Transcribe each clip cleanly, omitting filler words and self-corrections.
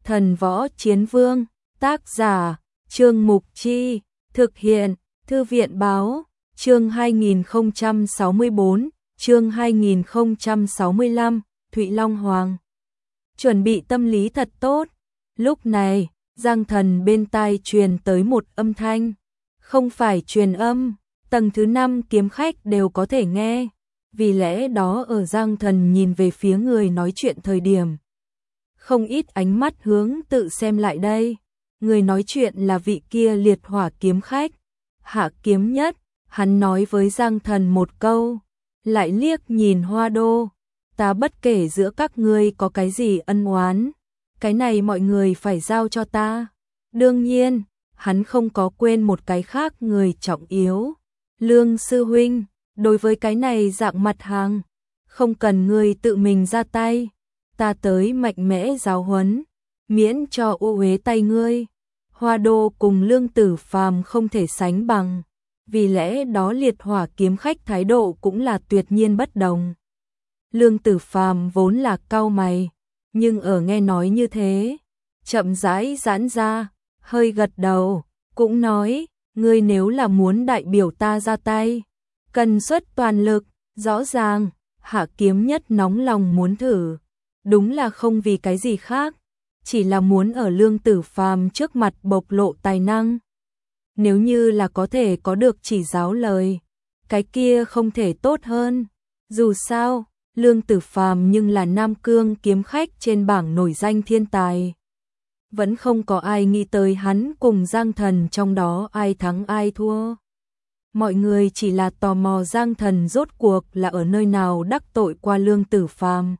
Thần Võ Chiến Vương, tác giả, Trương Mục Chi, thực hiện, Thư viện Báo, chương 2064, chương 2065, Thụy Long Hoàng. Chuẩn bị tâm lý thật tốt. Lúc này, Giang Thần bên tai truyền tới một âm thanh. Không phải truyền âm, tầng thứ 5 kiếm khách đều có thể nghe. Vì lẽ đó ở Giang Thần nhìn về phía người nói chuyện thời điểm. Không ít ánh mắt hướng tự xem lại đây. Người nói chuyện là vị kia liệt hỏa kiếm khách. Hạ Kiếm Nhất, hắn nói với Giang Thần một câu. Lại liếc nhìn Hoa Đô. Ta bất kể giữa các ngươi có cái gì ân oán. Cái này mọi người phải giao cho ta. Đương nhiên, hắn không có quên một cái khác người trọng yếu. Lương sư huynh, đối với cái này dạng mặt hàng, không cần ngươi tự mình ra tay. Ta tới mạnh mẽ giáo huấn, miễn cho ô uế tay ngươi. Hoa Đô cùng Lương Tử Phàm không thể sánh bằng. Vì lẽ đó liệt hỏa kiếm khách thái độ cũng là tuyệt nhiên bất đồng. Lương Tử Phàm vốn là cau mày, nhưng ở nghe nói như thế, chậm rãi giãn ra, hơi gật đầu, cũng nói, ngươi nếu là muốn đại biểu ta ra tay, cần xuất toàn lực, rõ ràng, Hạ Kiếm Nhất nóng lòng muốn thử, đúng là không vì cái gì khác, chỉ là muốn ở Lương Tử Phàm trước mặt bộc lộ tài năng. Nếu như là có thể có được chỉ giáo lời, cái kia không thể tốt hơn. Dù sao, Lương Tử Phàm nhưng là Nam Cương kiếm khách trên bảng nổi danh thiên tài. Vẫn không có ai nghĩ tới hắn cùng Giang Thần trong đó ai thắng ai thua. Mọi người chỉ là tò mò Giang Thần rốt cuộc là ở nơi nào đắc tội qua Lương Tử Phàm.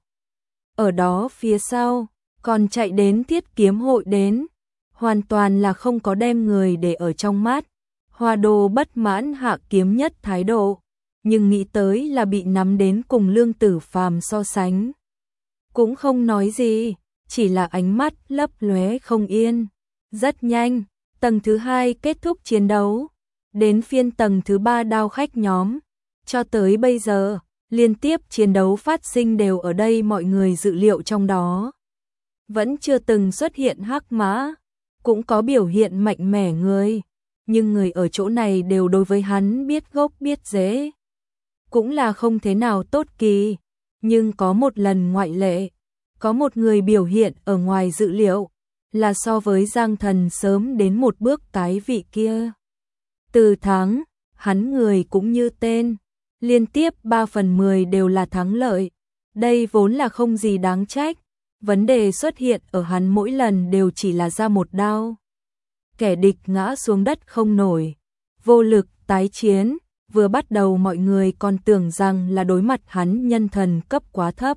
Ở đó phía sau, còn chạy đến Thiết Kiếm hội đến, hoàn toàn là không có đem người để ở trong mắt. Hoa Đô bất mãn Hạ Kiếm Nhất thái độ, nhưng nghĩ tới là bị nắm đến cùng Lương Tử Phàm so sánh. Cũng không nói gì, chỉ là ánh mắt lấp lóe không yên. Rất nhanh, tầng thứ 2 kết thúc chiến đấu, đến phiên tầng thứ 3 đao khách nhóm. Cho tới bây giờ, liên tiếp chiến đấu phát sinh đều ở đây mọi người dự liệu trong đó. Vẫn chưa từng xuất hiện hắc mã, cũng có biểu hiện mạnh mẽ người, nhưng người ở chỗ này đều đối với hắn biết gốc biết rễ. Cũng là không thế nào tốt kỳ, nhưng có một lần ngoại lệ, có một người biểu hiện ở ngoài dự liệu, là so với Giang Thần sớm đến một bước cái vị kia. Từ thắng, hắn người cũng như tên, liên tiếp 3/10 đều là thắng lợi, đây vốn là không gì đáng trách, vấn đề xuất hiện ở hắn mỗi lần đều chỉ là ra một đao. Kẻ địch ngã xuống đất không nổi, vô lực tái chiến. Vừa bắt đầu mọi người còn tưởng rằng là đối mặt hắn nhân thần cấp quá thấp.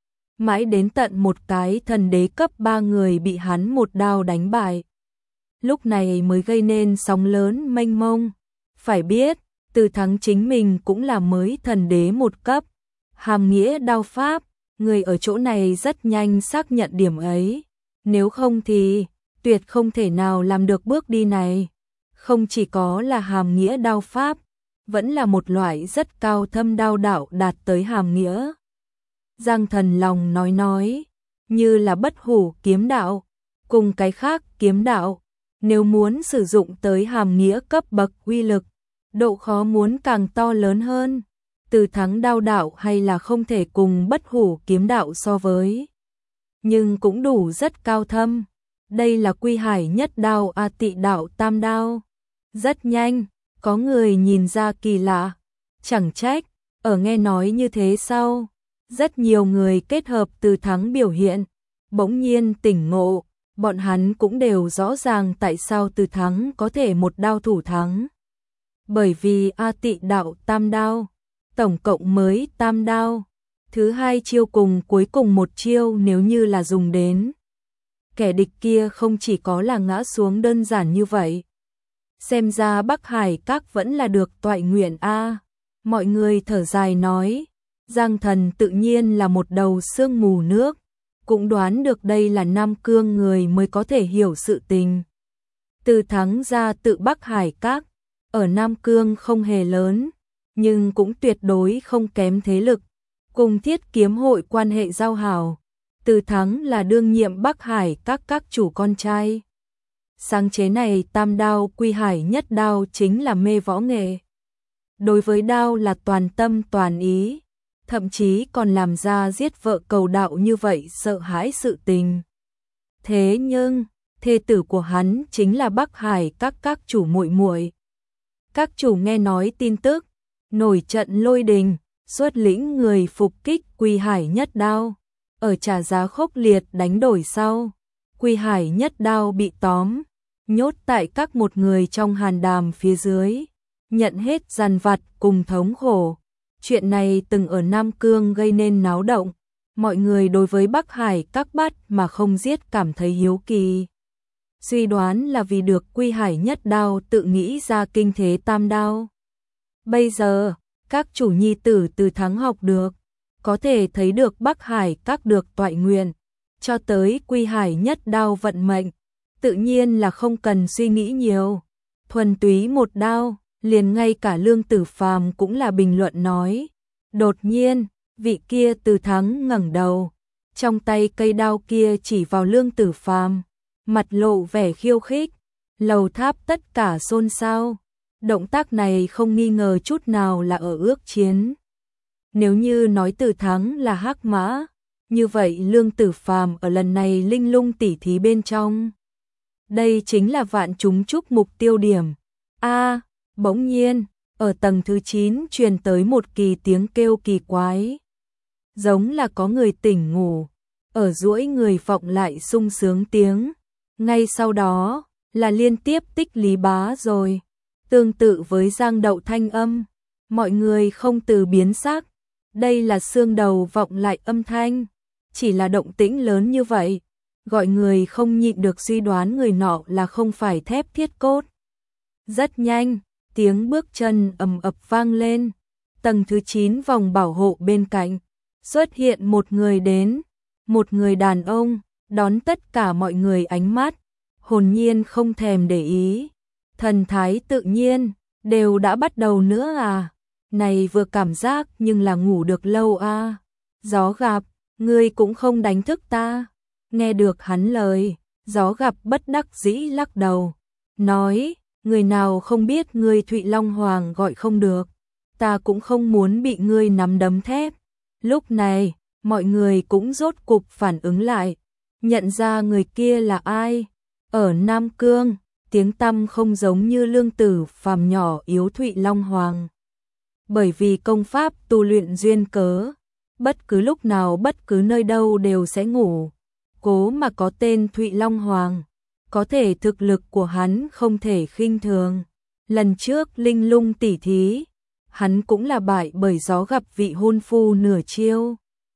Mãi đến tận một cái thần đế cấp 3 người bị hắn một đao đánh bại. Lúc này mới gây nên sóng lớn mênh mông. Phải biết, Từ Thắng chính mình cũng là mới thần đế một cấp. Hàm nghĩa đao pháp, người ở chỗ này rất nhanh xác nhận điểm ấy. Nếu không thì, tuyệt không thể nào làm được bước đi này. Không chỉ có là hàm nghĩa đao pháp, vẫn là một loại rất cao thâm đao đạo đạt tới hàm nghĩa. Giang Thần lòng nói, như là bất hủ kiếm đạo, cùng cái khác kiếm đạo, nếu muốn sử dụng tới hàm nghĩa cấp bậc uy lực, độ khó muốn càng to lớn hơn. Từ thắng đao đạo hay là không thể cùng bất hủ kiếm đạo so với, nhưng cũng đủ rất cao thâm. Đây là Quy Hải nhất đao A Tị đạo tam đao. Rất nhanh, có người nhìn ra kỳ lạ, chẳng trách, ở nghe nói như thế sau, rất nhiều người kết hợp Từ Thắng biểu hiện, bỗng nhiên tỉnh ngộ, bọn hắn cũng đều rõ ràng tại sao Từ Thắng có thể một đao thủ thắng. Bởi vì A Tị đạo tam đao, tổng cộng mới tam đao, thứ hai chiêu cùng cuối cùng một chiêu nếu như là dùng đến. Kẻ địch kia không chỉ có là ngã xuống đơn giản như vậy. Xem ra Bắc Hải Các vẫn là được toại nguyện a. Mọi người thở dài nói, Giang Thần tự nhiên là một đầu sương mù nước, cũng đoán được đây là Nam Cương người mới có thể hiểu sự tình. Từ Thắng ra tự Bắc Hải Các, ở Nam Cương không hề lớn, nhưng cũng tuyệt đối không kém thế lực, cùng Thiết Kiếm hội quan hệ giao hảo, Từ Thắng là đương nhiệm Bắc Hải các chủ con trai. Sáng chế này tam đao Quy Hải Nhất Đao chính là mê võ nghệ. Đối với đao là toàn tâm toàn ý, thậm chí còn làm ra giết vợ cầu đạo như vậy sợ hãi sự tình. Thế nhưng, thê tử của hắn chính là Bắc Hải các chủ muội muội. Các chủ nghe nói tin tức, nổi trận lôi đình, xuất lĩnh người phục kích Quy Hải Nhất Đao. Ở trả giá khốc liệt đánh đổi sau, Quy Hải Nhất Đao bị tóm, nhốt tại các một người trong hàn đàm phía dưới, nhận hết dằn vặt cùng thống khổ. Chuyện này từng ở Nam Cương gây nên náo động, mọi người đối với Bắc Hải các bắt mà không giết cảm thấy hiếu kỳ. Suy đoán là vì được Quy Hải Nhất Đao tự nghĩ ra kinh thế tam đao. Bây giờ, các chủ nhi tử Từ Thắng học được, có thể thấy được Bắc Hải các được toại nguyện, cho tới Quy Hải Nhất Đao vận mệnh, tự nhiên là không cần suy nghĩ nhiều. Thuần túy một đao, liền ngay cả Lương Tử Phàm cũng là bình luận nói. Đột nhiên, vị kia Từ Thắng ngẩng đầu, trong tay cây đao kia chỉ vào Lương Tử Phàm, mặt lộ vẻ khiêu khích. Lầu tháp tất cả xôn xao. Động tác này không nghi ngờ chút nào là ở ước chiến. Nếu như nói Từ Thắng là hắc mã, như vậy Lương Tử Phàm ở lần này linh lung tỉ thí bên trong, đây chính là vạn chúng chúc mục tiêu điểm. Bỗng nhiên, ở tầng thứ 9 truyền tới một kỳ tiếng kêu kỳ quái. Giống là có người tỉnh ngủ, ở duỗi người vọng lại sung sướng tiếng. Ngay sau đó, là liên tiếp tích Lý Bá rồi. Tương tự với giang đậu thanh âm, mọi người không từ biến sắc. Đây là xương đầu vọng lại âm thanh. Chỉ là động tĩnh lớn như vậy, gọi người không nhịn được suy đoán người nọ là không phải thép thiết cốt. Rất nhanh, tiếng bước chân ầm ập vang lên. Tầng thứ 9 vòng bảo hộ bên cạnh, xuất hiện một người đến. Một người đàn ông, đón tất cả mọi người ánh mắt, hồn nhiên không thèm để ý. Thần thái tự nhiên, đều đã bắt đầu nữa à? Này vừa cảm giác nhưng là ngủ được lâu à? Gió gặp, ngươi cũng không đánh thức ta. Nghe được hắn lời, Gió gặp bất đắc dĩ lắc đầu, nói, người nào không biết ngươi Thụy Long Hoàng gọi không được, ta cũng không muốn bị ngươi nắm đấm thép. Lúc này, mọi người cũng rốt cục phản ứng lại, nhận ra người kia là ai. Ở Nam Cương, tiếng tăm không giống như Lương Tử Phàm nhỏ yếu Thụy Long Hoàng. Bởi vì công pháp tu luyện duyên cớ, bất cứ lúc nào bất cứ nơi đâu đều sẽ ngủ. Cố mà có tên Thụy Long Hoàng, có thể thực lực của hắn không thể khinh thường. Lần trước linh lung tỉ thí, hắn cũng là bại bởi Gió gặp vị hôn phu nửa chiêu.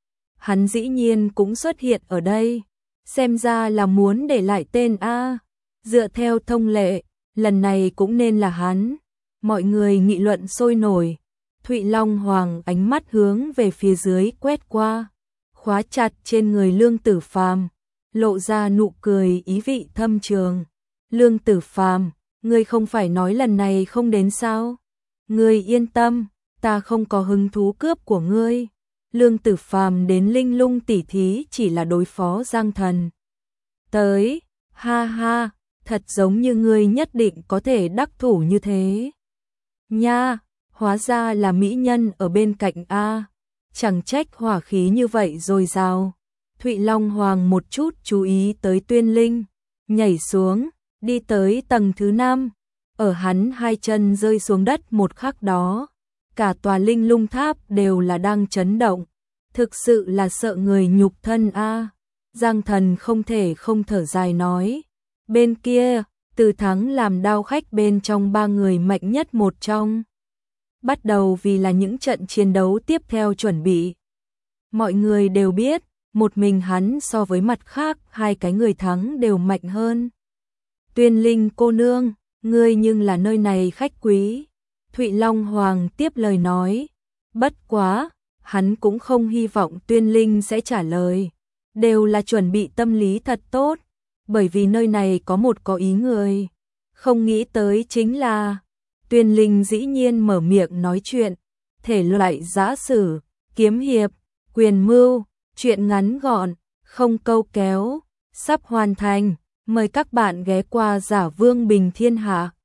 Hắn dĩ nhiên cũng xuất hiện ở đây, xem ra là muốn để lại tên A. Dựa theo thông lệ, lần này cũng nên là hắn. Mọi người nghị luận sôi nổi. Thụy Long Hoàng ánh mắt hướng về phía dưới quét qua, khóa chặt trên người Lương Tử Phàm, lộ ra nụ cười ý vị thâm trường. Lương Tử Phàm, ngươi không phải nói lần này không đến sao? Ngươi yên tâm, ta không có hứng thú cướp của ngươi. Lương Tử Phàm đến linh lung tỉ thí chỉ là đối phó Giang Thần. Tới, ha ha, thật giống như ngươi nhất định có thể đắc thủ như thế. Nha, hóa ra là mỹ nhân ở bên cạnh A, chẳng trách hỏa khí như vậy dồi dào. Thụy Long Hoàng một chút chú ý tới Tuyên Linh, nhảy xuống, đi tới tầng thứ 5. Ở hắn hai chân rơi xuống đất một khắc đó, cả tòa linh lung tháp đều là đang chấn động. Thực sự là sợ người nhục thân a. Giang Thần không thể không thở dài nói. Bên kia, Từ Thắng làm đao khách bên trong 3 người mạnh nhất một trong. Bắt đầu vì là những trận chiến đấu tiếp theo chuẩn bị. Mọi người đều biết, một mình hắn so với mặt khác hai cái người thắng đều mạnh hơn. Tuyên Linh cô nương, ngươi nhưng là nơi này khách quý. Thụy Long Hoàng tiếp lời nói. Bất quá, hắn cũng không hy vọng Tuyên Linh sẽ trả lời. Đều là chuẩn bị tâm lý thật tốt, bởi vì nơi này có một có ý người. Không nghĩ tới chính là Tuyên Linh dĩ nhiên mở miệng nói chuyện. Thể loại giã sử, kiếm hiệp, quyền mưu, chuyện ngắn gọn, không câu kéo, sắp hoàn thành. Mời các bạn ghé qua Giả Vương Bình Thiên Hạ.